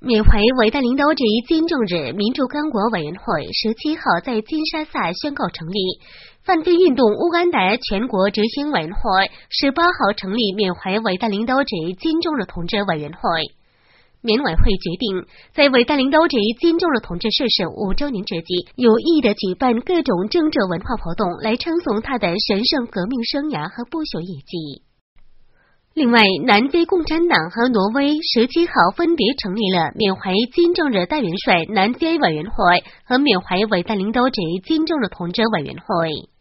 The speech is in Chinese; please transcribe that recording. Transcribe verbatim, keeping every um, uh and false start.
缅怀伟大领导者金正日民主刚果委员会十七号在金沙萨宣告成立，反对运动乌干达全国执行委员会十八号成立缅怀伟大领导者金正日同志委员会。缅委会决定在伟大领导者金正日同志逝世五周年之际，有意地举办各种政治文化活动，来称颂他的神圣革命生涯和不朽业绩。另外，南非共产党和挪威十七号分别成立了缅怀金正日大元帅南非委员会和缅怀伟大领导者金正日同志委员会。